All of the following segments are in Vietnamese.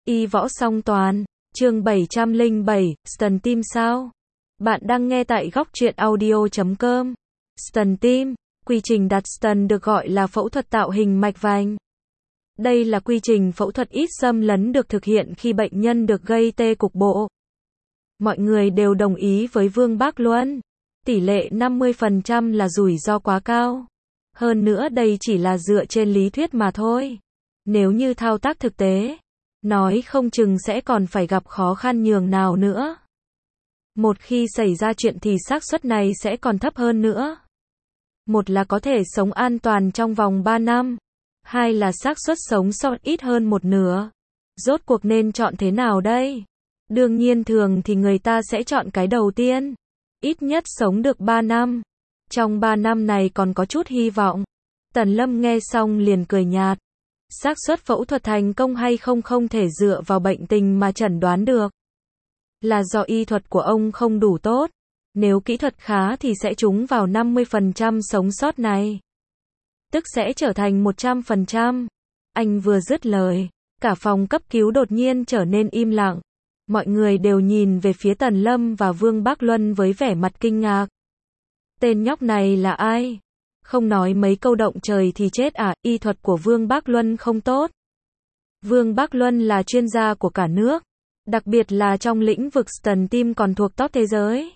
Y võ song toàn, chương 707, Stent tim sao? Bạn đang nghe tại góc truyện audio.com. Stent tim, quy trình đặt stent được gọi là phẫu thuật tạo hình mạch vành. Đây là quy trình phẫu thuật ít xâm lấn được thực hiện khi bệnh nhân được gây tê cục bộ. Mọi người đều đồng ý với Vương Bác Luân. Tỷ lệ 50% là rủi ro quá cao. Hơn nữa đây chỉ là dựa trên lý thuyết mà thôi. Nếu như thao tác thực tế, nói không chừng sẽ còn phải gặp khó khăn nhường nào nữa. Một khi xảy ra chuyện thì xác suất này sẽ còn thấp hơn nữa. Một là có thể sống an toàn trong vòng 3 năm. Hai là xác suất sống sót ít hơn một nửa. Rốt cuộc nên chọn thế nào đây? Đương nhiên thường thì người ta sẽ chọn cái đầu tiên. Ít nhất sống được 3 năm. Trong 3 năm này còn có chút hy vọng. Tần Lâm nghe xong liền cười nhạt. Xác suất phẫu thuật thành công hay không thể dựa vào bệnh tình mà chẩn đoán được. Là do y thuật của ông không đủ tốt. Nếu kỹ thuật khá thì sẽ trúng vào 50% sống sót này. Tức sẽ trở thành 100%. Anh vừa dứt lời, cả phòng cấp cứu đột nhiên trở nên im lặng. Mọi người đều nhìn về phía Tần Lâm và Vương Bác Luân với vẻ mặt kinh ngạc. Tên nhóc này là ai? Không nói mấy câu động trời thì chết à? Y thuật của Vương Bác Luân không tốt. Vương Bác Luân là chuyên gia của cả nước, đặc biệt là trong lĩnh vực stent tim còn thuộc top thế giới.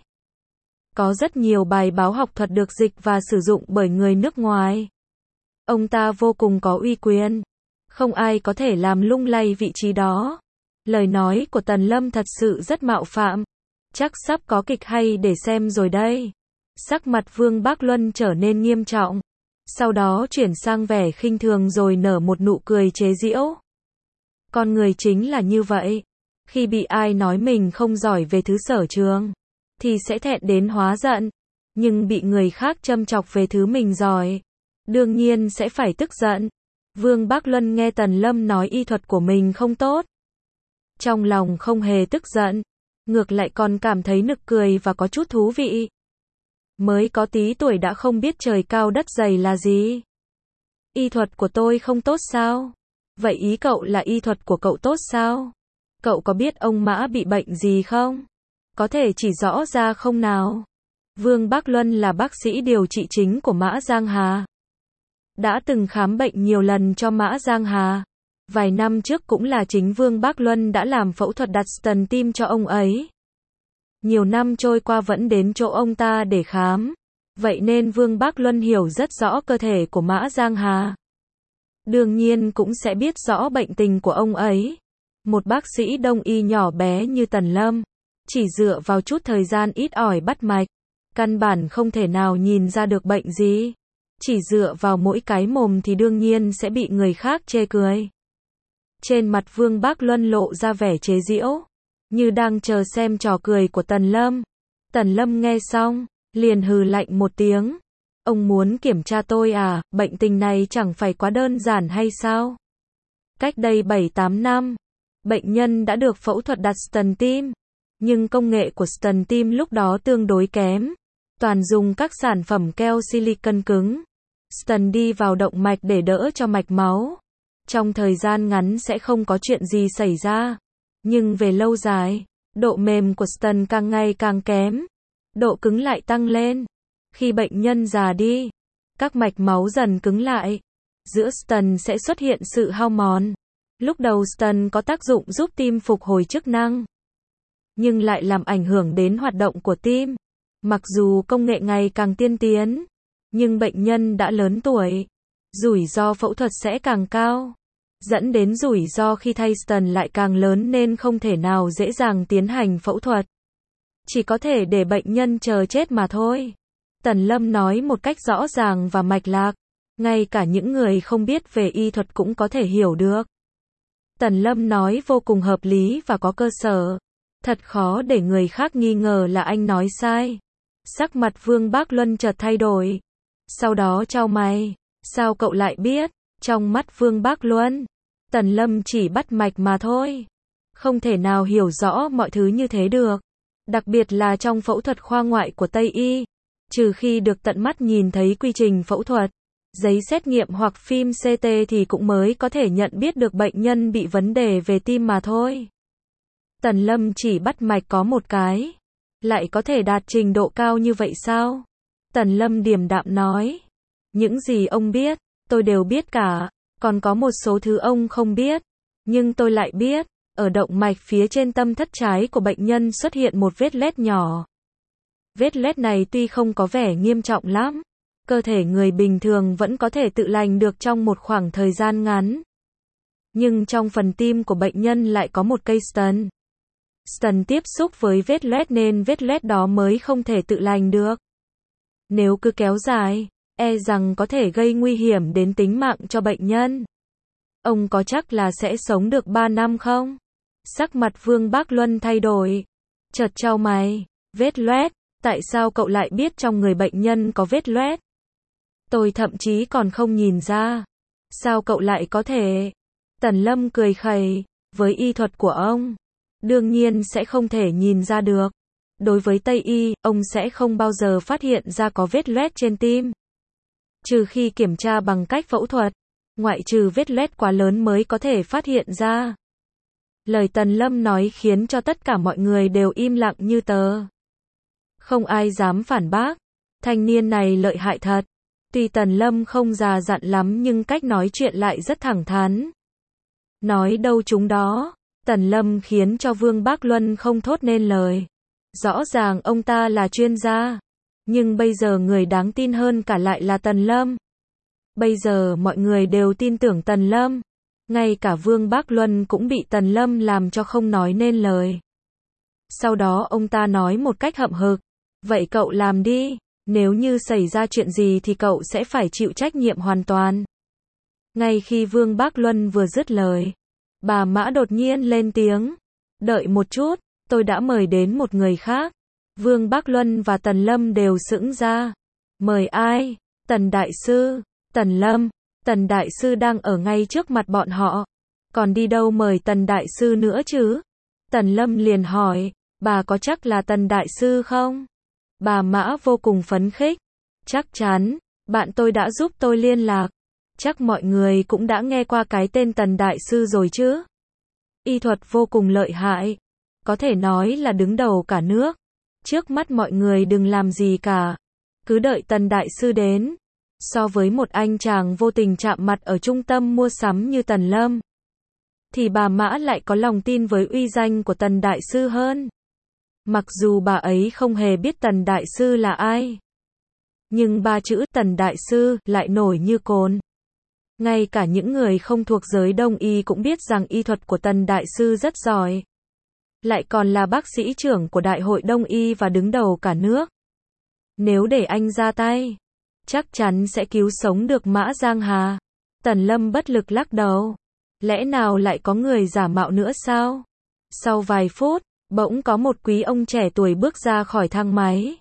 Có rất nhiều bài báo học thuật được dịch và sử dụng bởi người nước ngoài. Ông ta vô cùng có uy quyền, không ai có thể làm lung lay vị trí đó. Lời nói của Tần Lâm thật sự rất mạo phạm. Chắc sắp có kịch hay để xem rồi đây. Sắc mặt Vương Bác Luân trở nên nghiêm trọng. Sau đó chuyển sang vẻ khinh thường rồi nở một nụ cười chế giễu. Con người chính là như vậy. Khi bị ai nói mình không giỏi về thứ sở trường, thì sẽ thẹn đến hóa giận. Nhưng bị người khác châm chọc về thứ mình giỏi, đương nhiên sẽ phải tức giận. Vương Bác Luân nghe Tần Lâm nói y thuật của mình không tốt. Trong lòng không hề tức giận. Ngược lại còn cảm thấy nực cười và có chút thú vị. Mới có tí tuổi đã không biết trời cao đất dày là gì. Y thuật của tôi không tốt sao? Vậy ý cậu là y thuật của cậu tốt sao? Cậu có biết ông Mã bị bệnh gì không? Có thể chỉ rõ ra không nào? Vương Bác Luân là bác sĩ điều trị chính của Mã Giang Hà. Đã từng khám bệnh nhiều lần cho Mã Giang Hà. Vài năm trước cũng là chính Vương Bác Luân đã làm phẫu thuật đặt stent tim cho ông ấy. Nhiều năm trôi qua vẫn đến chỗ ông ta để khám. Vậy nên Vương Bác Luân hiểu rất rõ cơ thể của Mã Giang Hà. Đương nhiên cũng sẽ biết rõ bệnh tình của ông ấy. Một bác sĩ đông y nhỏ bé như Tần Lâm, chỉ dựa vào chút thời gian ít ỏi bắt mạch, căn bản không thể nào nhìn ra được bệnh gì. Chỉ dựa vào mỗi cái mồm thì đương nhiên sẽ bị người khác chê cười. Trên mặt Vương Bác Luân lộ ra vẻ chế giễu, như đang chờ xem trò cười của Tần Lâm. Tần Lâm nghe xong, liền hừ lạnh một tiếng. Ông muốn kiểm tra tôi à? Bệnh tình này chẳng phải quá đơn giản hay sao? Cách đây 7-8 năm, bệnh nhân đã được phẫu thuật đặt stent tim. Nhưng công nghệ của stent tim lúc đó tương đối kém. Toàn dùng các sản phẩm keo silicon cứng. Stent đi vào động mạch để đỡ cho mạch máu. Trong thời gian ngắn sẽ không có chuyện gì xảy ra. Nhưng về lâu dài, độ mềm của stent càng ngày càng kém. Độ cứng lại tăng lên. Khi bệnh nhân già đi, các mạch máu dần cứng lại. Giữa stent sẽ xuất hiện sự hao mòn. Lúc đầu stent có tác dụng giúp tim phục hồi chức năng, nhưng lại làm ảnh hưởng đến hoạt động của tim. Mặc dù công nghệ ngày càng tiên tiến, nhưng bệnh nhân đã lớn tuổi, rủi ro phẫu thuật sẽ càng cao, dẫn đến rủi ro khi thay stent lại càng lớn nên không thể nào dễ dàng tiến hành phẫu thuật. Chỉ có thể để bệnh nhân chờ chết mà thôi. Tần Lâm nói một cách rõ ràng và mạch lạc, ngay cả những người không biết về y thuật cũng có thể hiểu được. Tần Lâm nói vô cùng hợp lý và có cơ sở. Thật khó để người khác nghi ngờ là anh nói sai. Sắc mặt Vương Bác Luân chợt thay đổi. Sau đó chau mày. Sao cậu lại biết? Trong mắt Vương Bác Luân, Tần Lâm chỉ bắt mạch mà thôi. Không thể nào hiểu rõ mọi thứ như thế được. Đặc biệt là trong phẫu thuật khoa ngoại của Tây Y. Trừ khi được tận mắt nhìn thấy quy trình phẫu thuật. giấy xét nghiệm hoặc phim CT thì cũng mới có thể nhận biết được bệnh nhân bị vấn đề về tim mà thôi. Tần Lâm chỉ bắt mạch có một cái. Lại có thể đạt trình độ cao như vậy sao? Tần Lâm điềm đạm nói. Những gì ông biết, tôi đều biết cả. Còn có một số thứ ông không biết. Nhưng tôi lại biết. Ở động mạch phía trên tâm thất trái của bệnh nhân xuất hiện một vết loét nhỏ. Vết loét này tuy không có vẻ nghiêm trọng lắm. Cơ thể người bình thường vẫn có thể tự lành được trong một khoảng thời gian ngắn. Nhưng trong phần tim của bệnh nhân lại có một cây stent. Stent tiếp xúc với vết loét nên vết loét đó mới không thể tự lành được. Nếu cứ kéo dài, e rằng có thể gây nguy hiểm đến tính mạng cho bệnh nhân. Ông có chắc là sẽ sống được 3 năm không? Sắc mặt Vương Bác Luân thay đổi. Chợt chau mày. Vết loét, tại sao cậu lại biết trong người bệnh nhân có vết loét? Tôi thậm chí còn không nhìn ra. Sao cậu lại có thể? Tần Lâm cười khẩy. Với y thuật của ông, đương nhiên sẽ không thể nhìn ra được. Đối với Tây y, ông sẽ không bao giờ phát hiện ra có vết loét trên tim. Trừ khi kiểm tra bằng cách phẫu thuật. Ngoại trừ vết loét quá lớn mới có thể phát hiện ra. Lời Tần Lâm nói khiến cho tất cả mọi người đều im lặng như tờ. Không ai dám phản bác. Thanh niên này lợi hại thật. Tuy Tần Lâm không già dặn lắm nhưng cách nói chuyện lại rất thẳng thắn. Nói đâu chúng đó. Tần Lâm khiến cho Vương Bác Luân không thốt nên lời. Rõ ràng ông ta là chuyên gia. Nhưng bây giờ người đáng tin hơn cả lại là Tần Lâm. Bây giờ mọi người đều tin tưởng Tần Lâm. Ngay cả Vương Bác Luân cũng bị Tần Lâm làm cho không nói nên lời. Sau đó ông ta nói một cách hậm hực. Vậy cậu làm đi. Nếu như xảy ra chuyện gì thì cậu sẽ phải chịu trách nhiệm hoàn toàn. Ngay khi Vương Bác Luân vừa dứt lời, bà Mã đột nhiên lên tiếng. Đợi một chút, tôi đã mời đến một người khác. Vương Bác Luân và Tần Lâm đều sững ra. Mời ai? Tần Đại Sư. Tần Lâm. Tần Đại Sư đang ở ngay trước mặt bọn họ. Còn đi đâu mời Tần Đại Sư nữa chứ? Tần Lâm liền hỏi, bà có chắc là Tần Đại Sư không? Bà Mã vô cùng phấn khích. Chắc chắn, bạn tôi đã giúp tôi liên lạc. Chắc mọi người cũng đã nghe qua cái tên Tần Đại Sư rồi chứ? Y thuật vô cùng lợi hại. Có thể nói là đứng đầu cả nước. Trước mắt mọi người đừng làm gì cả. Cứ đợi Tần Đại Sư đến. So với một anh chàng vô tình chạm mặt ở trung tâm mua sắm như Tần Lâm, thì bà Mã lại có lòng tin với uy danh của Tần Đại Sư hơn. Mặc dù bà ấy không hề biết Tần Đại Sư là ai. Nhưng ba chữ Tần Đại Sư lại nổi như cồn. Ngay cả những người không thuộc giới Đông y cũng biết rằng y thuật của Tần Đại Sư rất giỏi. Lại còn là bác sĩ trưởng của Đại hội Đông y và đứng đầu cả nước. Nếu để anh ra tay, chắc chắn sẽ cứu sống được Mã Giang Hà. Tần Lâm bất lực lắc đầu. Lẽ nào lại có người giả mạo nữa sao? Sau vài phút, bỗng có một quý ông trẻ tuổi bước ra khỏi thang máy.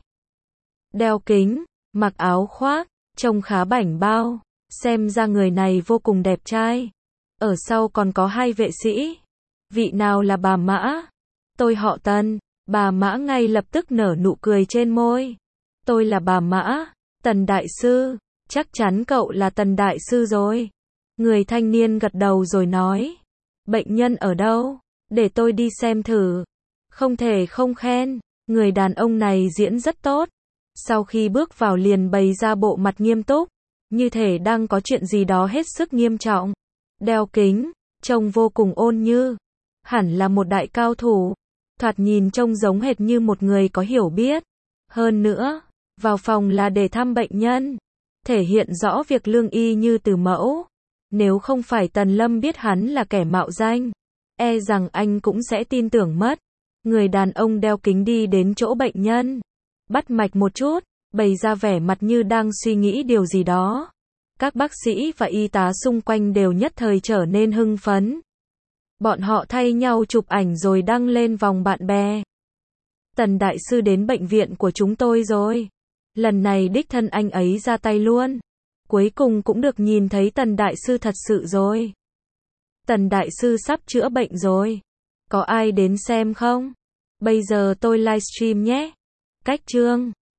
Đeo kính, mặc áo khoác, trông khá bảnh bao. Xem ra người này vô cùng đẹp trai. Ở sau còn có 2 vệ sĩ. Vị nào là bà Mã? Tôi họ Tần. Bà Mã ngay lập tức nở nụ cười trên môi. Tôi là bà Mã. Tần Đại Sư. Chắc chắn cậu là Tần Đại Sư rồi. Người thanh niên gật đầu rồi nói. Bệnh nhân ở đâu? Để tôi đi xem thử. Không thể không khen. Người đàn ông này diễn rất tốt. Sau khi bước vào liền bày ra bộ mặt nghiêm túc. Như thể đang có chuyện gì đó hết sức nghiêm trọng. Đeo kính, trông vô cùng ôn như. Hẳn là một đại cao thủ. Thoạt nhìn trông giống hệt như một người có hiểu biết. Hơn nữa, vào phòng là để thăm bệnh nhân. Thể hiện rõ việc lương y như từ mẫu. Nếu không phải Tần Lâm biết hắn là kẻ mạo danh, e rằng anh cũng sẽ tin tưởng mất. Người đàn ông đeo kính đi đến chỗ bệnh nhân. Bắt mạch một chút, bày ra vẻ mặt như đang suy nghĩ điều gì đó. Các bác sĩ và y tá xung quanh đều nhất thời trở nên hưng phấn. Bọn họ thay nhau chụp ảnh rồi đăng lên vòng bạn bè. Tần Đại Sư đến bệnh viện của chúng tôi rồi. Lần này đích thân anh ấy ra tay luôn. Cuối cùng cũng được nhìn thấy Tần Đại Sư thật sự rồi. Tần Đại Sư sắp chữa bệnh rồi. Có ai đến xem không? Bây giờ tôi livestream nhé. Cách chương